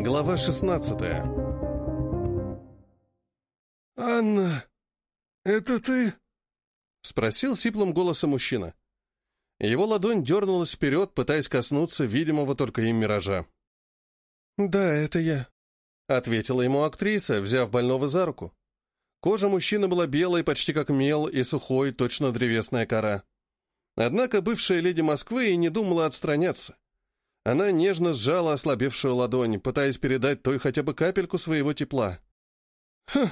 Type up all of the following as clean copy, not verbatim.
Глава 16. «Анна, это ты?» — спросил сиплым голосом мужчина. Его ладонь дернулась вперед, пытаясь коснуться видимого только им миража. «Да, это я», — ответила ему актриса, взяв больного за руку. Кожа мужчины была белой, почти как мел, и сухой, точно древесная кора. Однако бывшая леди Москвы и не думала отстраняться. Она нежно сжала ослабевшую ладонь, пытаясь передать той хотя бы капельку своего тепла. «Ха,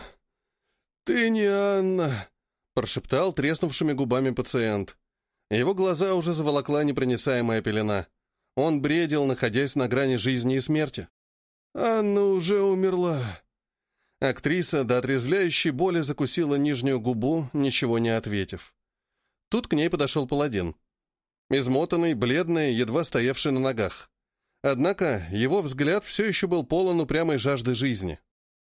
ты не Анна», — прошептал треснувшими губами пациент. Его глаза уже заволокла непроницаемая пелена. Он бредил, находясь на грани жизни и смерти. «Анна уже умерла». Актриса до отрезвляющей боли закусила нижнюю губу, ничего не ответив. Тут к ней подошел паладин. Измотанный, бледный, едва стоявший на ногах. Однако его взгляд все еще был полон упрямой жажды жизни.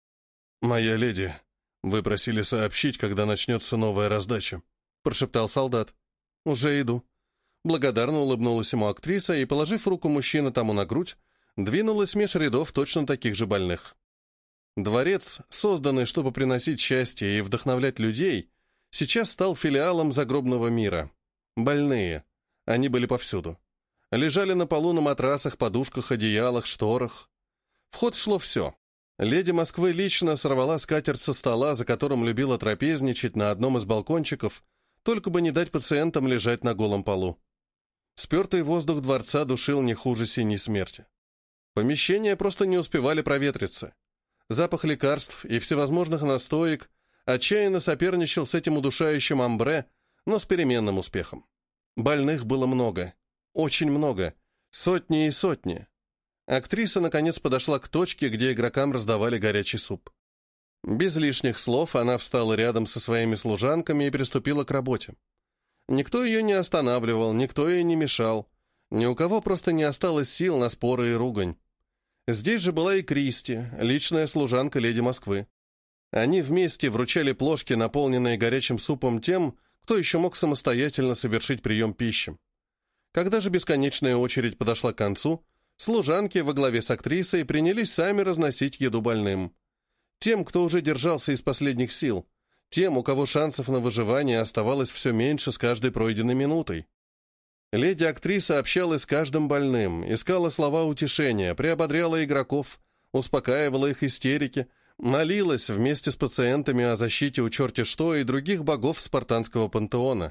«Моя леди, вы просили сообщить, когда начнется новая раздача», — прошептал солдат. «Уже иду». Благодарно улыбнулась ему актриса и, положив руку мужчины тому на грудь, двинулась меж рядов точно таких же больных. Дворец, созданный, чтобы приносить счастье и вдохновлять людей, сейчас стал филиалом загробного мира. Больные. Они были повсюду. Лежали на полу на матрасах, подушках, одеялах, шторах. В ход шло все. Леди Москвы лично сорвала скатерть со стола, за которым любила трапезничать на одном из балкончиков, только бы не дать пациентам лежать на голом полу. Спертый воздух дворца душил не хуже синей смерти. Помещения просто не успевали проветриться. Запах лекарств и всевозможных настоек отчаянно соперничал с этим удушающим амбре, но с переменным успехом. Больных было много. Очень много. Сотни и сотни. Актриса, наконец, подошла к точке, где игрокам раздавали горячий суп. Без лишних слов она встала рядом со своими служанками и приступила к работе. Никто ее не останавливал, никто ей не мешал. Ни у кого просто не осталось сил на споры и ругань. Здесь же была и Кристи, личная служанка леди Москвы. Они вместе вручали плошки, наполненные горячим супом, тем, кто еще мог самостоятельно совершить прием пищи. Когда же бесконечная очередь подошла к концу, служанки во главе с актрисой принялись сами разносить еду больным. Тем, кто уже держался из последних сил, тем, у кого шансов на выживание оставалось все меньше с каждой пройденной минутой. Леди-актриса общалась с каждым больным, искала слова утешения, приободряла игроков, успокаивала их истерики, молилась вместе с пациентами о защите у черти что и других богов спартанского пантеона.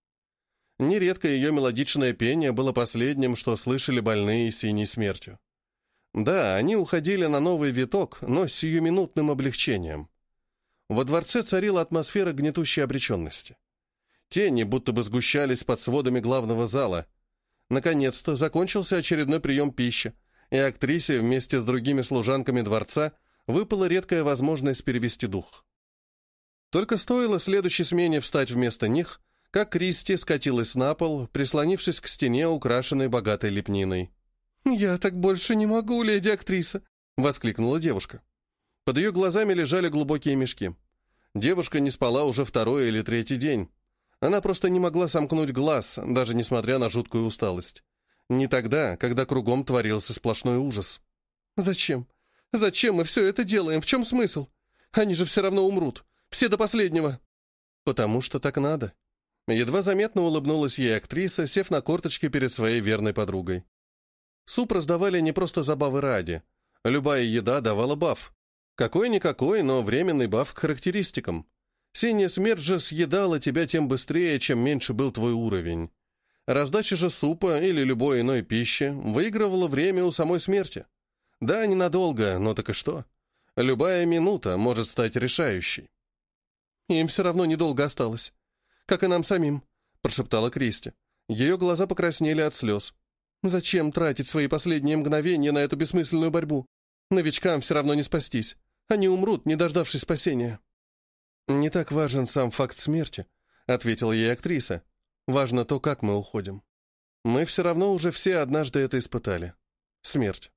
Нередко ее мелодичное пение было последним, что слышали больные синей смертью. Да, они уходили на новый виток, но с сиюминутным облегчением. Во дворце царила атмосфера гнетущей обреченности. Тени будто бы сгущались под сводами главного зала. Наконец-то закончился очередной прием пищи, и актрисе вместе с другими служанками дворца выпала редкая возможность перевести дух. Только стоило следующей смене встать вместо них, как Кристи скатилась на пол, прислонившись к стене, украшенной богатой лепниной. «Я так больше не могу, леди-актриса!» — воскликнула девушка. Под ее глазами лежали глубокие мешки. Девушка не спала уже второй или третий день. Она просто не могла сомкнуть глаз, даже несмотря на жуткую усталость. Не тогда, когда кругом творился сплошной ужас. «Зачем? Зачем мы все это делаем? В чем смысл? Они же все равно умрут. Все до последнего». «Потому что так надо». Едва заметно улыбнулась ей актриса, сев на корточки перед своей верной подругой. Суп раздавали не просто забавы ради. Любая еда давала баф. Какой-никакой, но временный баф к характеристикам. Синяя смерть же съедала тебя тем быстрее, чем меньше был твой уровень. Раздача же супа или любой иной пищи выигрывала время у самой смерти. Да, ненадолго, но так и что? Любая минута может стать решающей. «Им все равно недолго осталось. Как и нам самим», — прошептала Кристи. Ее глаза покраснели от слез. «Зачем тратить свои последние мгновения на эту бессмысленную борьбу? Новичкам все равно не спастись. Они умрут, не дождавшись спасения». «Не так важен сам факт смерти», — ответила ей актриса. «Важно то, как мы уходим. Мы все равно уже все однажды это испытали. Смерть».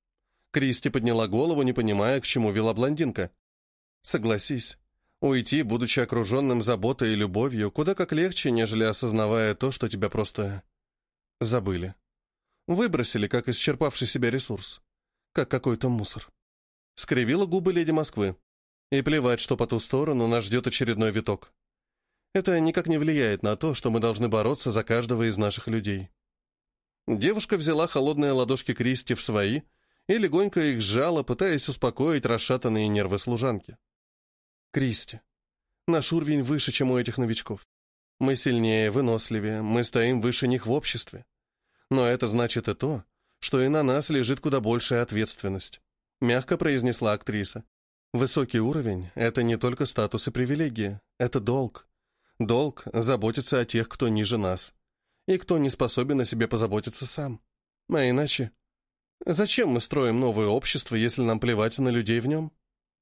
Кристи подняла голову, не понимая, к чему вела блондинка. «Согласись, уйти, будучи окруженным заботой и любовью, куда как легче, нежели осознавая то, что тебя просто забыли. Выбросили, как исчерпавший себя ресурс. как какой-то мусор. Скривила губы леди Москвы. И плевать, что по ту сторону нас ждет очередной виток. Это никак не влияет на то, что мы должны бороться за каждого из наших людей. Девушка взяла холодные ладошки Кристи в свои и легонько их сжала, пытаясь успокоить расшатанные нервы служанки. «Кристи, наш уровень выше, чем у этих новичков. Мы сильнее, выносливее, мы стоим выше них в обществе. Но это значит и то, что и на нас лежит куда большая ответственность», — мягко произнесла актриса. «Высокий уровень — это не только статус и привилегии, это долг. Долг — заботиться о тех, кто ниже нас, и кто не способен о себе позаботиться сам. А иначе, зачем мы строим новое общество, если нам плевать на людей в нем?»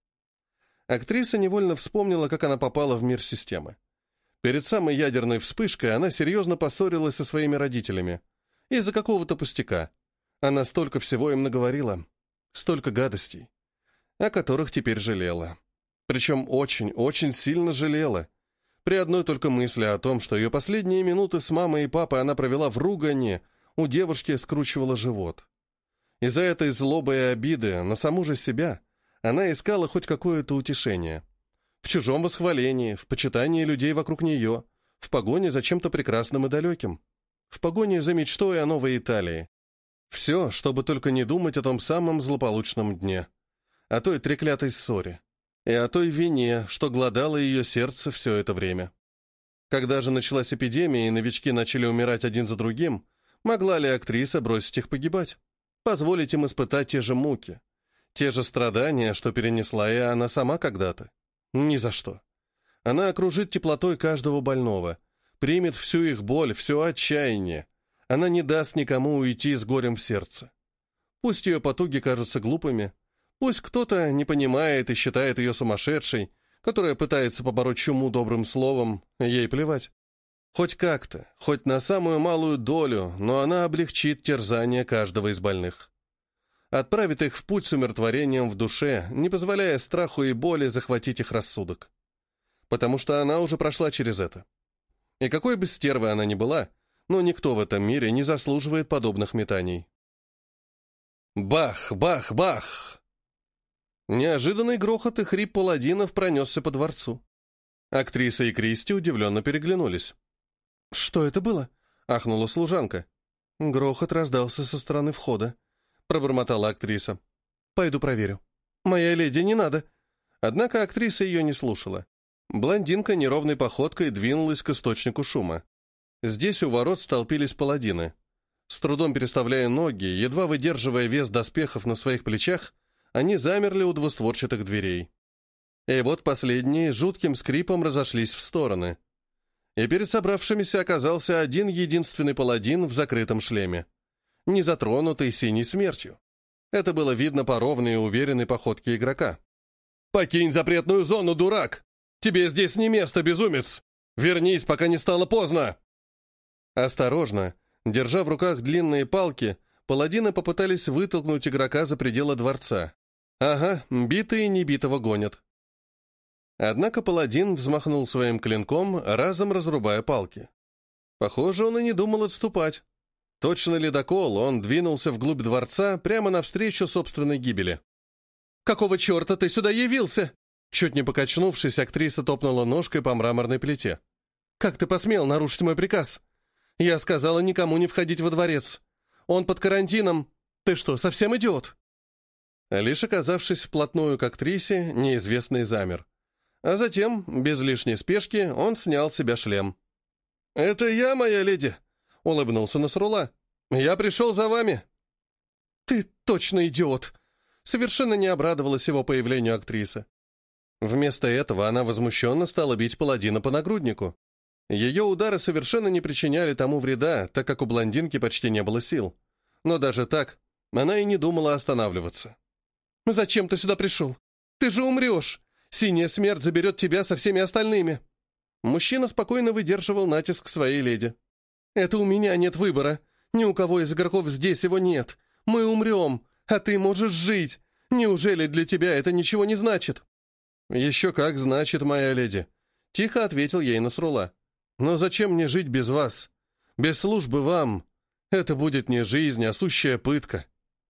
Актриса невольно вспомнила, как она попала в мир системы. Перед самой ядерной вспышкой она серьезно поссорилась со своими родителями. Из-за какого-то пустяка. Она столько всего им наговорила, столько гадостей, о которых теперь жалела. Причем очень сильно жалела. При одной только мысли о том, что ее последние минуты с мамой и папой она провела в ругани, у девушки скручивало живот. Из-за этой злобы и обиды на саму же себя она искала хоть какое-то утешение. В чужом восхвалении, в почитании людей вокруг нее, в погоне за чем-то прекрасным и далеким, в погоне за мечтой о новой Италии. Все, чтобы только не думать о том самом злополучном дне, о той треклятой ссоре и о той вине, что глодало ее сердце все это время. Когда же началась эпидемия и новички начали умирать один за другим, могла ли актриса бросить их погибать? Позволить им испытать те же муки, те же страдания, что перенесла и она сама когда-то? Ни за что. Она окружит теплотой каждого больного, примет всю их боль, все отчаяние. Она не даст никому уйти с горем в сердце. Пусть ее потуги кажутся глупыми, пусть кто-то не понимает и считает ее сумасшедшей, которая пытается побороть чуму добрым словом, ей плевать. Хоть как-то, хоть на самую малую долю, но она облегчит терзание каждого из больных. Отправит их в путь с умиротворением в душе, не позволяя страху и боли захватить их рассудок. Потому что она уже прошла через это. И какой бы стервой она ни была, но никто в этом мире не заслуживает подобных метаний. Бах, бах, бах! Неожиданный грохот и хрип паладинов пронесся по дворцу. Актриса и Кристи удивленно переглянулись. «Что это было?» — ахнула служанка. Грохот раздался со стороны входа. Пробормотала актриса. «Пойду проверю». «Моя леди, не надо». Однако актриса ее не слушала. Блондинка неровной походкой двинулась к источнику шума. Здесь у ворот столпились паладины. С трудом переставляя ноги, едва выдерживая вес доспехов на своих плечах, они замерли у двустворчатых дверей. И вот последние жутким скрипом разошлись в стороны. И перед собравшимися оказался один единственный паладин в закрытом шлеме, не затронутый синей смертью. Это было видно по ровной и уверенной походке игрока. «Покинь запретную зону, дурак! Тебе здесь не место, безумец! Вернись, пока не стало поздно!» Осторожно, держа в руках длинные палки, паладины попытались вытолкнуть игрока за пределы дворца. Ага, битые небитого гонят. Однако паладин взмахнул своим клинком, разом разрубая палки. Похоже, он и не думал отступать. Точно ледокол, он двинулся вглубь дворца, прямо навстречу собственной гибели. «Какого черта ты сюда явился?» Чуть не покачнувшись, актриса топнула ножкой по мраморной плите. «Как ты посмел нарушить мой приказ? Я сказала никому не входить во дворец. Он под карантином. Ты что, совсем идиот?» Лишь оказавшись вплотную к актрисе, неизвестный замер. А затем, без лишней спешки, он снял с себя шлем. «Это я, моя леди!» — улыбнулся Насрула. «Я пришел за вами!» «Ты точно идиот!» — совершенно не обрадовалась его появлению актриса. Вместо этого она возмущенно стала бить паладина по нагруднику. Ее удары совершенно не причиняли тому вреда, так как у блондинки почти не было сил. Но даже так, она и не думала останавливаться. «Зачем ты сюда пришел? Ты же умрешь! Синяя смерть заберет тебя со всеми остальными!» Мужчина спокойно выдерживал натиск своей леди. «Это у меня нет выбора. Ни у кого из игроков здесь его нет. Мы умрем, а ты можешь жить. Неужели для тебя это ничего не значит?» «Еще как значит, моя леди», — тихо ответил ей Насрула. «Но зачем мне жить без вас? Без службы вам? Это будет не жизнь, а сущая пытка».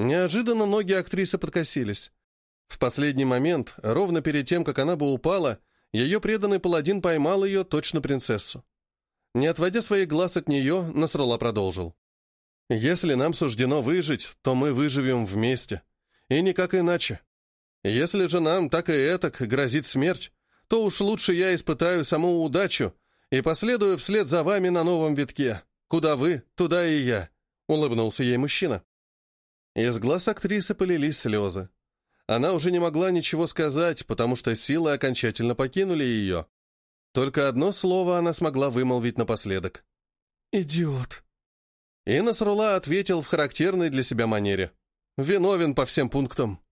Неожиданно ноги актрисы подкосились. В последний момент, ровно перед тем, как она бы упала, ее преданный паладин поймал ее, точно принцессу. Не отводя своих глаз от нее, Насралла продолжил. «Если нам суждено выжить, то мы выживем вместе. И никак иначе. Если же нам так и этак грозит смерть, то уж лучше я испытаю саму удачу и последую вслед за вами на новом витке. Куда вы, туда и я», — улыбнулся ей мужчина. Из глаз актрисы полились слезы. Она уже не могла ничего сказать, потому что силы окончательно покинули ее. Только одно слово она смогла вымолвить напоследок. «Идиот». И Насралла ответил в характерной для себя манере. «Виновен по всем пунктам».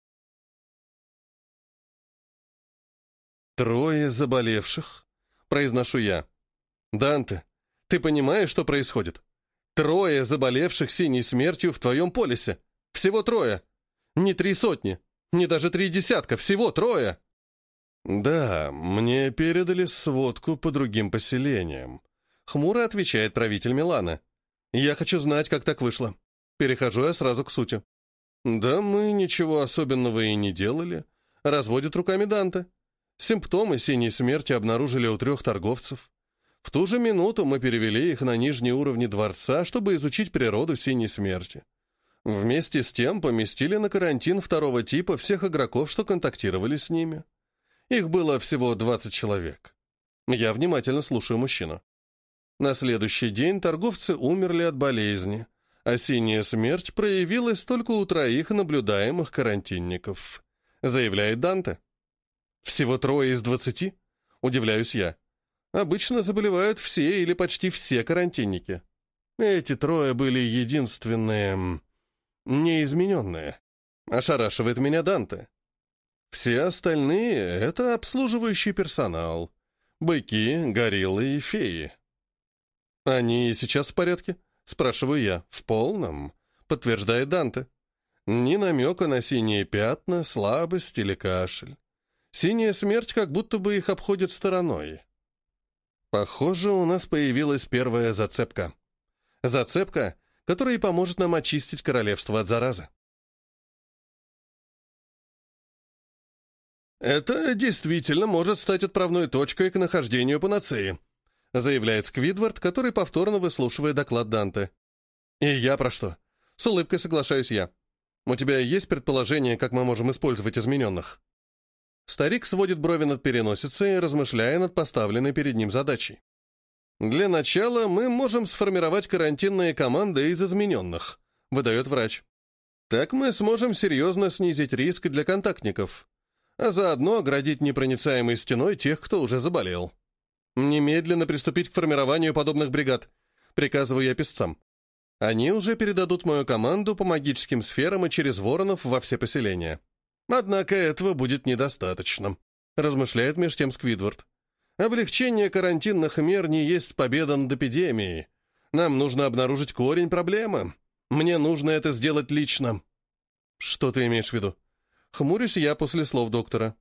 3 заболевших, произношу я. «Данте, ты понимаешь, что происходит? 3 заболевших синей смертью в твоем полисе. Всего 3. Не 3 сотни, не даже 3 десятка, всего 3. «Да, мне передали сводку по другим поселениям», — хмуро отвечает правитель Милана. «Я хочу знать, как так вышло». Перехожу я сразу к сути. «Да мы ничего особенного и не делали», — разводит руками Данте. «Симптомы синей смерти обнаружили у 3 торговцев. В ту же минуту мы перевели их на нижние уровни дворца, чтобы изучить природу синей смерти. Вместе с тем поместили на карантин 2-го типа всех игроков, что контактировали с ними. Их было всего 20 человек. Я внимательно слушаю мужчину. На следующий день торговцы умерли от болезни, а синяя смерть проявилась только у 3 наблюдаемых карантинников», — заявляет Данте. «Всего 3 из 20? Удивляюсь я. Обычно заболевают все или почти все карантинники. Эти 3 были единственные... неизмененные. Ошарашивает меня Данте. Все остальные — это обслуживающий персонал. Быки, гориллы и феи». «Они сейчас в порядке?» — спрашиваю я. «В полном», — подтверждает Данте. «Ни намека на синие пятна, слабость или кашель. Синяя смерть как будто бы их обходит стороной». Похоже, у нас появилась первая зацепка. Зацепка, которая и поможет нам очистить королевство от заразы. «Это действительно может стать отправной точкой к нахождению панацеи», заявляет Сквидвард, который повторно выслушивает доклад Данте. «И я про что?» С улыбкой соглашаюсь я. «У тебя есть предположение, как мы можем использовать измененных?» Старик сводит брови над переносицей, размышляя над поставленной перед ним задачей. «Для начала мы можем сформировать карантинные команды из измененных», выдает врач. «Так мы сможем серьезно снизить риск для контактников, а заодно оградить непроницаемой стеной тех, кто уже заболел. Немедленно приступить к формированию подобных бригад», приказываю я писцам. «Они уже передадут мою команду по магическим сферам и через воронов во все поселения». «Однако этого будет недостаточно», размышляет меж тем Сквидвард. «Облегчение карантинных мер не есть победа над эпидемией. Нам нужно обнаружить корень проблемы. Мне нужно это сделать лично». «Что ты имеешь в виду?» Хмурюсь я после слов доктора.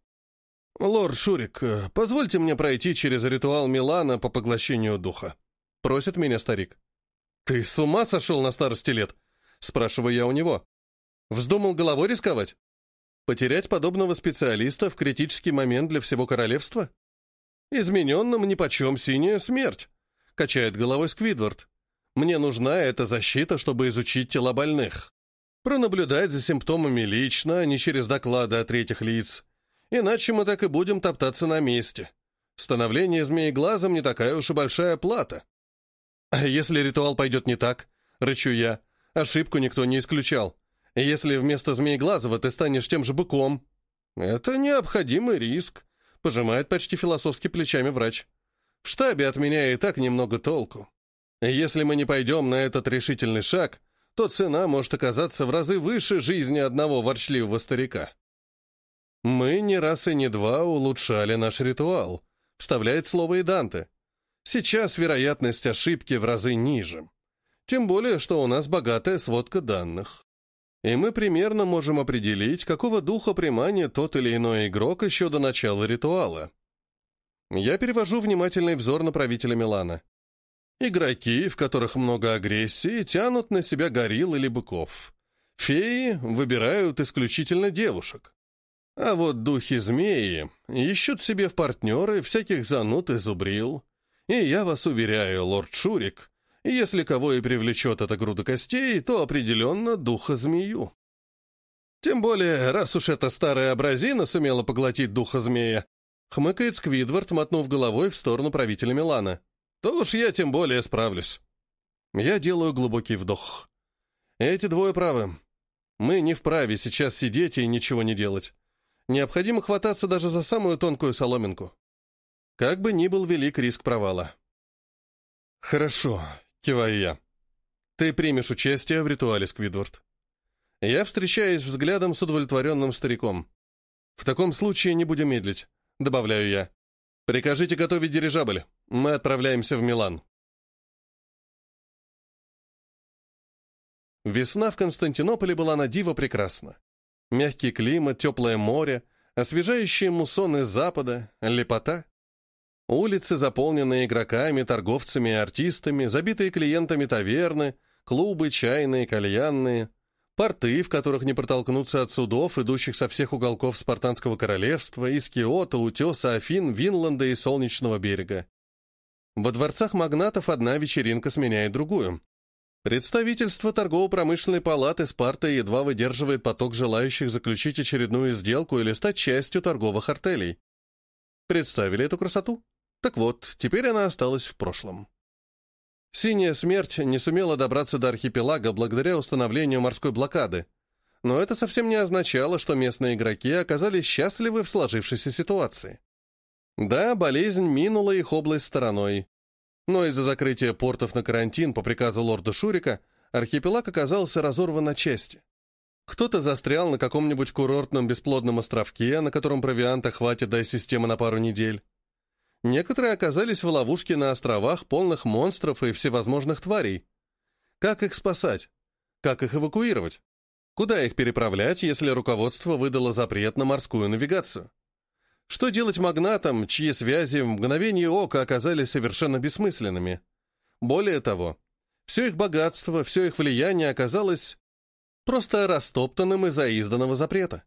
«Лорд Шурик, позвольте мне пройти через ритуал Милана по поглощению духа», просит меня старик. «Ты с ума сошел на старости лет?» Спрашиваю я у него. «Вздумал головой рисковать? Потерять подобного специалиста в критический момент для всего королевства? Измененным нипочем синяя смерть», — качает головой Сквидвард. «Мне нужна эта защита, чтобы изучить тела больных. Пронаблюдать за симптомами лично, а не через доклады от 3 лиц. Иначе мы так и будем топтаться на месте. Становление змееглазом не такая уж и большая плата». «А если ритуал пойдет не так?» — рычу я. «Ошибку никто не исключал. Если вместо Змееглазого ты станешь тем же быком». «Это необходимый риск», — пожимает почти философски плечами врач. «В штабе от меня и так немного толку. Если мы не пойдем на этот решительный шаг, то цена может оказаться в разы выше жизни одного ворчливого старика». «Мы не раз и не два улучшали наш ритуал», — вставляет слово и Данте. «Сейчас вероятность ошибки в разы ниже. Тем более, что у нас богатая сводка данных. И мы примерно можем определить, какого духа приманит тот или иной игрок еще до начала ритуала». Я перевожу внимательный взор на правителя Милана. Игроки, в которых много агрессии, тянут на себя горилл или быков. Феи выбирают исключительно девушек. А вот духи-змеи ищут себе в партнеры всяких зануд и зубрил. И я вас уверяю, лорд Шурик, если кого и привлечет эта груда костей, то определенно духа-змею. Тем более, раз уж эта старая абразина сумела поглотить духа-змея, хмыкает Сквидвард, мотнув головой в сторону правителя Милана, то уж я тем более справлюсь. Я делаю глубокий вдох. Эти двое правы. Мы не вправе сейчас сидеть и ничего не делать. Необходимо хвататься даже за самую тонкую соломинку. Как бы ни был велик риск провала. «Хорошо», — киваю я. «Ты примешь участие в ритуале, Сквидвард». Я встречаюсь взглядом с удовлетворенным стариком. «В таком случае не будем медлить», — добавляю я. «Прикажите готовить дирижабль. Мы отправляемся в Милан». Весна в Константинополе была на диво прекрасна. Мягкий климат, теплое море, освежающие муссоны запада, лепота. Улицы, заполненные игроками, торговцами и артистами, забитые клиентами таверны, клубы, чайные, кальянные, порты, в которых не протолкнуться от судов, идущих со всех уголков Спартанского королевства, из Киота, Утеса, Афин, Винланда и Солнечного берега. Во дворцах магнатов одна вечеринка сменяет другую. Представительство торгово-промышленной палаты Спарта едва выдерживает поток желающих заключить очередную сделку или стать частью торговых артелей. Представили эту красоту? Так вот, теперь она осталась в прошлом. Синяя смерть не сумела добраться до архипелага благодаря установлению морской блокады, но это совсем не означало, что местные игроки оказались счастливы в сложившейся ситуации. Да, болезнь минула их область стороной, но из-за закрытия портов на карантин по приказу лорда Шурика архипелаг оказался разорван на части. Кто-то застрял на каком-нибудь курортном бесплодном островке, на котором провианта хватит до системы на пару недель. Некоторые оказались в ловушке на островах, полных монстров и всевозможных тварей. Как их спасать? Как их эвакуировать? Куда их переправлять, если руководство выдало запрет на морскую навигацию? Что делать магнатам, чьи связи в мгновение ока оказались совершенно бессмысленными? Более того, все их богатство, все их влияние оказалось просто растоптанным из-за изданного запрета.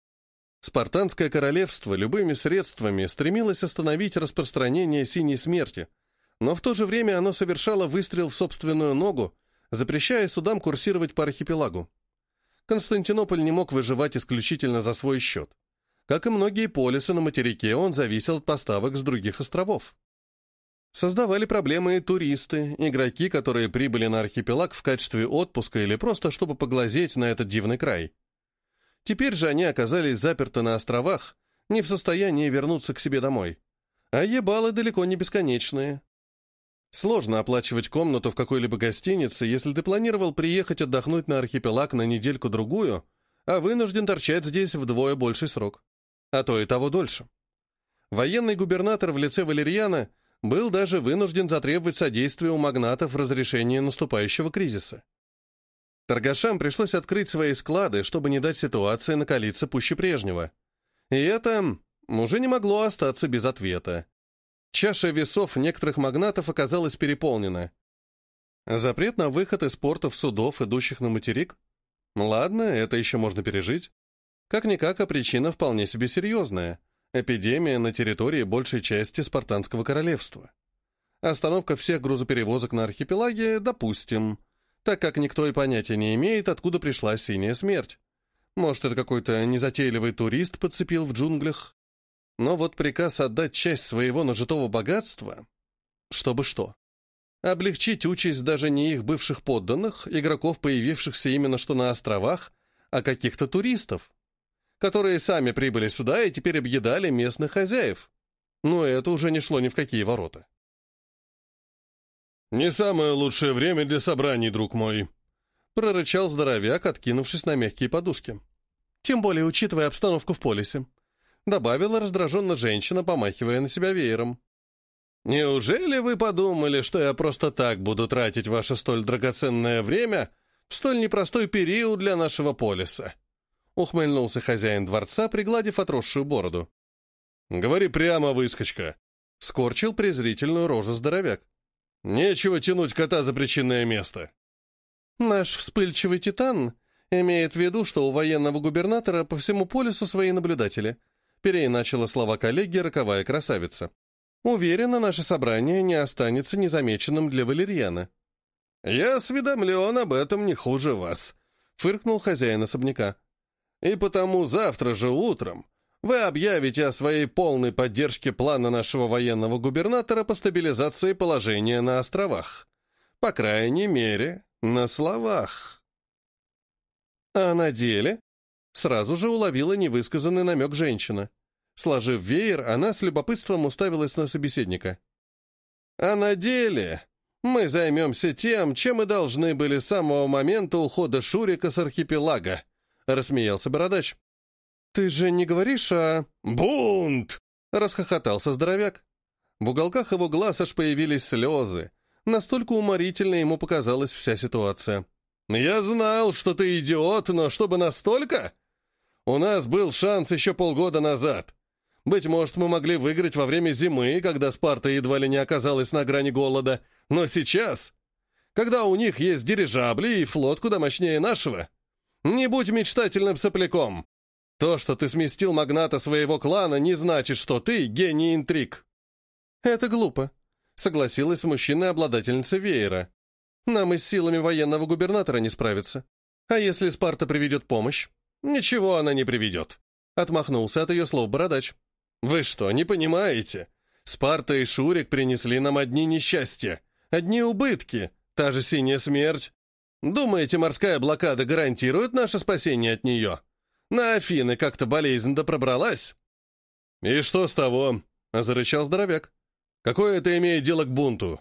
Спартанское королевство любыми средствами стремилось остановить распространение синей смерти, но в то же время оно совершало выстрел в собственную ногу, запрещая судам курсировать по архипелагу. Константинополь не мог выживать исключительно за свой счет. Как и многие полисы на материке, он зависел от поставок с других островов. Создавали проблемы и туристы, игроки, которые прибыли на архипелаг в качестве отпуска или просто чтобы поглазеть на этот дивный край. Теперь же они оказались заперты на островах, не в состоянии вернуться к себе домой. А ебалы далеко не бесконечные. Сложно оплачивать комнату в какой-либо гостинице, если ты планировал приехать отдохнуть на архипелаг на недельку-другую, а вынужден торчать здесь вдвое больший срок. А то и того дольше. Военный губернатор в лице Валерьяна был даже вынужден затребовать содействия у магнатов в разрешении наступающего кризиса. Торгашам пришлось открыть свои склады, чтобы не дать ситуации накалиться пуще прежнего. И это уже не могло остаться без ответа. Чаша весов некоторых магнатов оказалась переполнена. Запрет на выход из портов судов, идущих на материк? Ладно, это еще можно пережить. Как-никак, а причина вполне себе серьезная. Эпидемия на территории большей части Спартанского королевства. Остановка всех грузоперевозок на архипелаге, допустим, так как никто и понятия не имеет, откуда пришла синяя смерть. Может, это какой-то незатейливый турист подцепил в джунглях? Но вот приказ отдать часть своего нажитого богатства, чтобы что? Облегчить участь даже не их бывших подданных, игроков, появившихся именно что на островах, а каких-то туристов, которые сами прибыли сюда и теперь объедали местных хозяев. Но это уже не шло ни в какие ворота. «Не самое лучшее время для собраний, друг мой», — прорычал здоровяк, откинувшись на мягкие подушки. «Тем более, учитывая обстановку в полисе», — добавила раздраженно женщина, помахивая на себя веером. «Неужели вы подумали, что я просто так буду тратить ваше столь драгоценное время в столь непростой период для нашего полиса?» — ухмыльнулся хозяин дворца, пригладив отросшую бороду. «Говори прямо, выскочка», — скорчил презрительную рожу здоровяк. «Нечего тянуть кота за причинное место». «Наш вспыльчивый титан Имеет в виду, что у военного губернатора по всему полюсу свои наблюдатели. Переиначила слова коллеги роковая красавица. Уверена, наше собрание не останется незамеченным для Валерьяна. «Я осведомлен об этом не хуже вас», — фыркнул хозяин особняка. «И потому завтра же утром вы объявите о своей полной поддержке плана нашего военного губернатора по стабилизации положения на островах. По крайней мере, на словах». А на деле? Сразу же уловила невысказанный намек женщина. Сложив веер, она с любопытством уставилась на собеседника. «А на деле мы займемся тем, чем и должны были с самого момента ухода Шурика с архипелага», — рассмеялся бородач. «Ты же не говоришь о...» «Бунт!» — расхохотался здоровяк. В уголках его глаз аж появились слезы. Настолько уморительно ему показалась вся ситуация. «Я знал, что ты идиот, но чтобы настолько? У нас был шанс еще полгода назад. Быть может, мы могли выиграть во время зимы, когда Спарта едва ли не оказалась на грани голода. Но сейчас, когда у них есть дирижабли и флот куда мощнее нашего, не будь мечтательным сопляком. То, что ты сместил магната своего клана, не значит, что ты гений интриг». «Это глупо», — согласилась с мужчиной-обладательница веера. «Нам и с силами военного губернатора не справиться. А если Спарта приведет помощь?» «Ничего она не приведет», — отмахнулся от ее слов бородач. «Вы что, не понимаете? Спарта и Шурик принесли нам одни несчастья, одни убытки, та же синяя смерть. Думаете, морская блокада гарантирует наше спасение от нее? На Афины как-то болезнь да пробралась». «И что с того?» — зарычал здоровяк. «Какое это имеет дело к бунту?»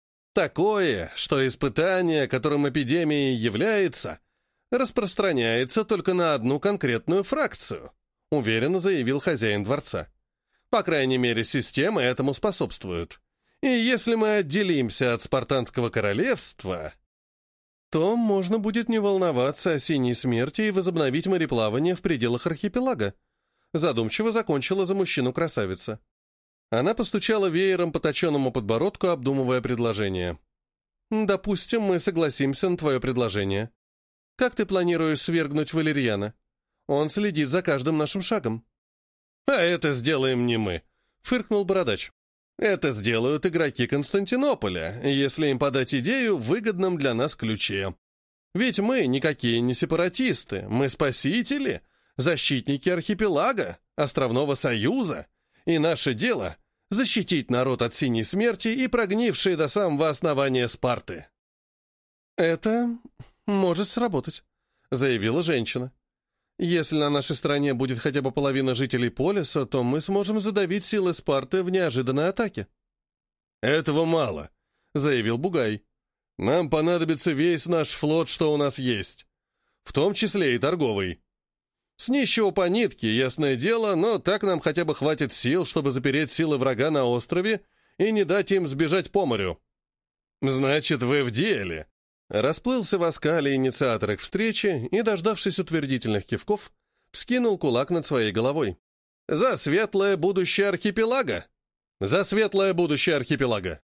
«Такое, что испытание, которым эпидемия является, распространяется только на одну конкретную фракцию», — уверенно заявил хозяин дворца. «По крайней мере, системы этому способствуют. И если мы отделимся от спартанского королевства, то можно будет не волноваться о синей смерти и возобновить мореплавание в пределах архипелага», — задумчиво закончила за мужчину красавица. Она постучала веером по точенному подбородку, обдумывая предложение. «Допустим, мы согласимся на твое предложение. Как ты планируешь свергнуть Валерьяна? Он следит за каждым нашим шагом». «А это сделаем не мы», — фыркнул бородач. «Это сделают игроки Константинополя, если им подать идею в выгодном для нас ключе. Ведь мы никакие не сепаратисты, мы спасители, защитники архипелага, островного союза, и наше дело — защитить народ от синей смерти и прогнившей до самого основания Спарты». «Это может сработать», — заявила женщина. «Если на нашей стороне будет хотя бы половина жителей полиса, то мы сможем задавить силы Спарты в неожиданной атаке». «Этого мало», — заявил Бугай. «Нам понадобится весь наш флот, что у нас есть, в том числе и торговый. С нищего по нитке, ясное дело, но так нам хотя бы хватит сил, чтобы запереть силы врага на острове и не дать им сбежать по морю». «Значит, вы в деле», — расплылся в оскале инициатор их встречи и, дождавшись утвердительных кивков, вскинул кулак над своей головой. «За светлое будущее архипелага! За светлое будущее архипелага!»